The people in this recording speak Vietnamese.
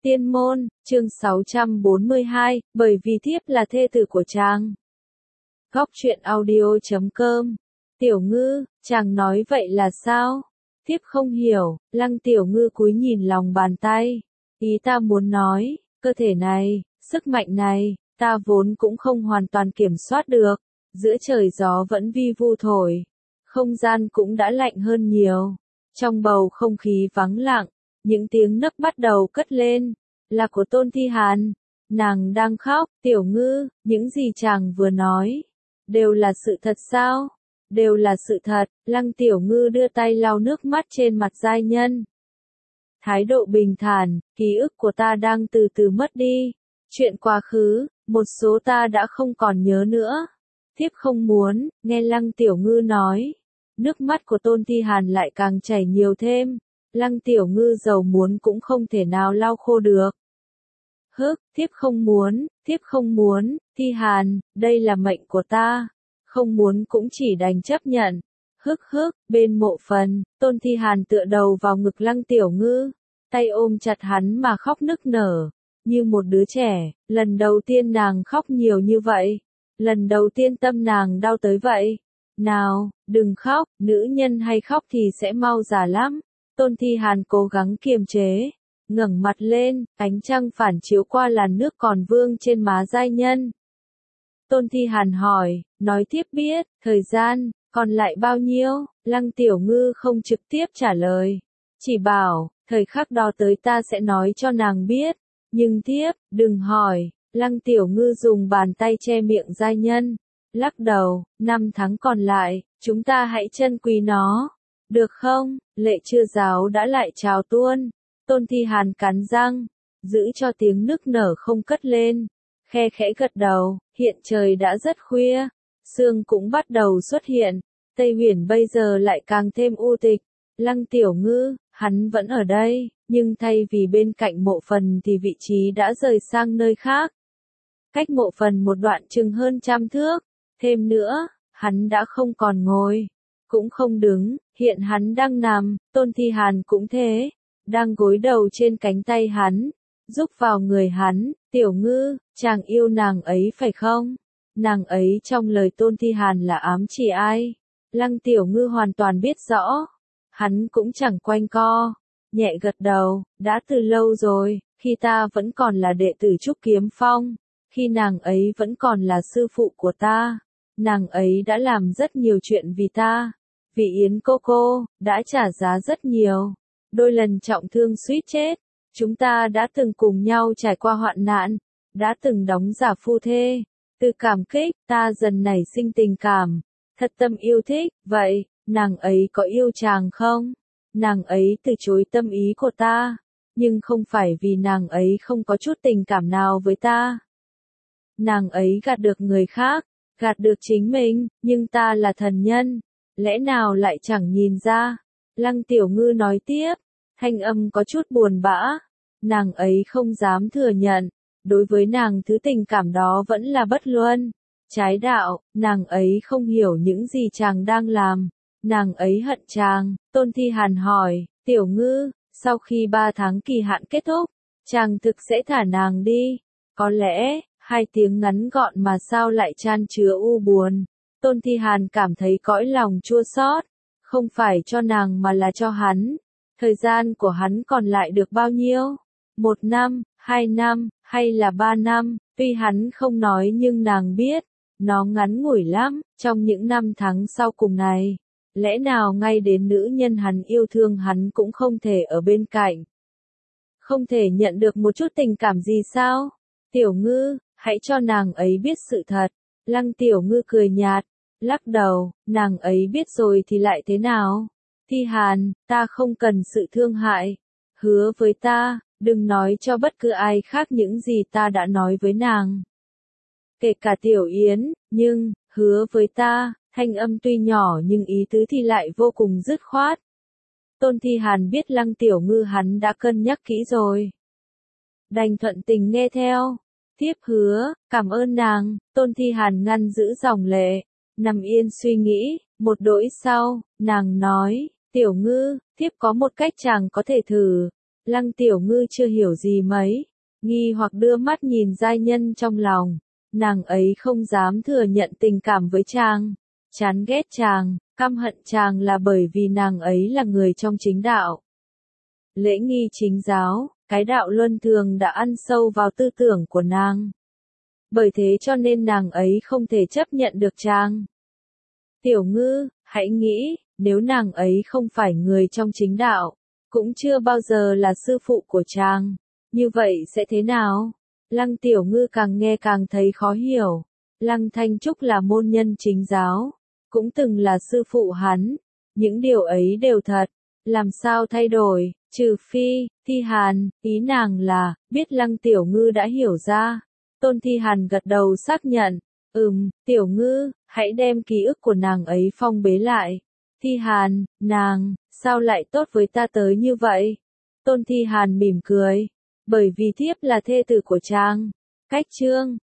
Tiên môn, chương 642, bởi vì thiếp là thê tử của chàng. Góc truyện audio.com. Tiểu Ngư, chàng nói vậy là sao? Thiếp không hiểu. Lăng Tiểu Ngư cúi nhìn lòng bàn tay. Ý ta muốn nói, cơ thể này, sức mạnh này, ta vốn cũng không hoàn toàn kiểm soát được. Giữa trời gió vẫn vi vu thổi. Không gian cũng đã lạnh hơn nhiều. Trong bầu không khí vắng lặng, những tiếng nấc bắt đầu cất lên. Là của Tôn Thi Hàn. Nàng đang khóc. Tiểu Ngư, những gì chàng vừa nói đều là sự thật sao? Đều là sự thật. Lăng Tiểu Ngư đưa tay lau nước mắt trên mặt giai nhân. Thái độ bình thản, ký ức của ta đang từ từ mất đi. Chuyện quá khứ, một số ta đã không còn nhớ nữa. Thiếp không muốn, nghe Lăng Tiểu Ngư nói. Nước mắt của Tôn Thi Hàn lại càng chảy nhiều thêm. Lăng Tiểu Ngư dầu muốn cũng không thể nào lau khô được. Thiếp không muốn, Thi Hàn, đây là mệnh của ta. Không muốn cũng chỉ đành chấp nhận. Bên mộ phần, Tôn Thi Hàn tựa đầu vào ngực Lăng Tiểu Ngư. Tay ôm chặt hắn mà khóc nức nở. Như một đứa trẻ, lần đầu tiên nàng khóc nhiều như vậy. Lần đầu tiên tâm nàng đau tới vậy. Nào, đừng khóc, nữ nhân hay khóc thì sẽ mau già lắm. Tôn Thi Hàn cố gắng kiềm chế. Ngẩng mặt lên, ánh trăng phản chiếu qua làn nước còn vương trên má giai nhân. Tôn Thi Hàn hỏi, nói tiếp biết, thời gian, còn lại bao nhiêu? Lăng Tiểu Ngư không trực tiếp trả lời. Chỉ bảo, thời khắc đó tới ta sẽ nói cho nàng biết. Nhưng thiếp, đừng hỏi. Lăng Tiểu Ngư dùng bàn tay che miệng giai nhân. Lắc đầu, 5 tháng còn lại, chúng ta hãy trân quý nó. Được không? Lệ chưa ráo đã lại trào tuôn. Tôn Thi Hàn cắn răng, giữ cho tiếng nức nở không cất lên. Khe khẽ gật đầu, hiện trời đã rất khuya. Sương cũng bắt đầu xuất hiện. Tây Huyền bây giờ lại càng thêm u tịch. Lăng Tiểu Ngư, hắn vẫn ở đây, nhưng thay vì bên cạnh mộ phần thì vị trí đã rời sang nơi khác. Cách mộ phần một đoạn chừng hơn 100 thước. Thêm nữa, hắn đã không còn ngồi, cũng không đứng, hiện hắn đang nằm. Tôn Thi Hàn cũng thế, đang gối đầu trên cánh tay hắn, rúc vào người hắn. Tiểu Ngư, chàng yêu nàng ấy phải không? Nàng ấy trong lời Tôn Thi Hàn là ám chỉ ai? Lăng Tiểu Ngư hoàn toàn biết rõ. Hắn cũng chẳng quanh co, nhẹ gật đầu, đã từ lâu rồi, khi ta vẫn còn là đệ tử Trúc Kiếm Phong, khi nàng ấy vẫn còn là sư phụ của ta. Nàng ấy đã làm rất nhiều chuyện vì ta, vì Yến cô, đã trả giá rất nhiều. Đôi lần trọng thương suýt chết, chúng ta đã từng cùng nhau trải qua hoạn nạn, đã từng đóng giả phu thê. Từ cảm kích, ta dần nảy sinh tình cảm, thật tâm yêu thích. Vậy, nàng ấy có yêu chàng không? Nàng ấy từ chối tâm ý của ta, nhưng không phải vì nàng ấy không có chút tình cảm nào với ta. Nàng ấy gạt được người khác, gạt được chính mình, nhưng ta là thần nhân, lẽ nào lại chẳng nhìn ra? Lăng Tiểu Ngư nói tiếp, thanh âm có chút buồn bã. Nàng ấy không dám thừa nhận, đối với nàng thứ tình cảm đó vẫn là bất luân, trái đạo. Nàng ấy không hiểu những gì chàng đang làm, nàng ấy hận chàng. Tôn Thi Hàn hỏi, Tiểu Ngư, sau khi 3 tháng kỳ hạn kết thúc, chàng thực sẽ thả nàng đi? Có lẽ, 2 tiếng ngắn gọn mà sao lại chan chứa u buồn. Tôn Thi Hàn cảm thấy cõi lòng chua xót, không phải cho nàng mà là cho hắn. Thời gian của hắn còn lại được bao nhiêu? 1 năm, 2 năm, hay là 3 năm? Tuy hắn không nói nhưng nàng biết, nó ngắn ngủi lắm. Trong những 5 tháng sau cùng này, lẽ nào ngay đến nữ nhân hắn yêu thương hắn cũng không thể ở bên cạnh? Không thể nhận được một chút tình cảm gì sao? Tiểu Ngư, hãy cho nàng ấy biết sự thật. Lăng Tiểu Ngư cười nhạt, lắc đầu, nàng ấy biết rồi thì lại thế nào? Thi Hàn, ta không cần sự thương hại. Hứa với ta, đừng nói cho bất cứ ai khác những gì ta đã nói với nàng. Kể cả Tiểu Yến, nhưng, hứa với ta. Thanh âm tuy nhỏ nhưng ý tứ thì lại vô cùng dứt khoát. Tôn Thi Hàn biết Lăng Tiểu Ngư hắn đã cân nhắc kỹ rồi, đành thuận tình nghe theo. Thiếp hứa, cảm ơn nàng. Tôn Thi Hàn ngăn giữ dòng lệ, nằm yên suy nghĩ. Một đỗi sau, nàng nói, Tiểu Ngư, thiếp có một cách chàng có thể thử. Lăng Tiểu Ngư chưa hiểu gì mấy, nghi hoặc đưa mắt nhìn giai nhân trong lòng, nàng ấy không dám thừa nhận tình cảm với chàng, chán ghét chàng, căm hận chàng là bởi vì nàng ấy là người trong chính đạo. Lễ nghi chính giáo, cái đạo luân thường đã ăn sâu vào tư tưởng của nàng. Bởi thế cho nên nàng ấy không thể chấp nhận được chàng. Tiểu Ngư, hãy nghĩ, nếu nàng ấy không phải người trong chính đạo, cũng chưa bao giờ là sư phụ của chàng, như vậy sẽ thế nào? Lăng Tiểu Ngư càng nghe càng thấy khó hiểu. Lăng Thanh Trúc là môn nhân chính giáo, cũng từng là sư phụ hắn, những điều ấy đều thật, làm sao thay đổi, trừ phi, Thi Hàn, ý nàng là, biết Lăng Tiểu Ngư đã hiểu ra. Tôn Thi Hàn gật đầu xác nhận, Tiểu Ngư, hãy đem ký ức của nàng ấy phong bế lại. Thi Hàn, nàng, sao lại tốt với ta tới như vậy? Tôn Thi Hàn mỉm cười, bởi vì thiếp là thê tử của chàng. Cách chương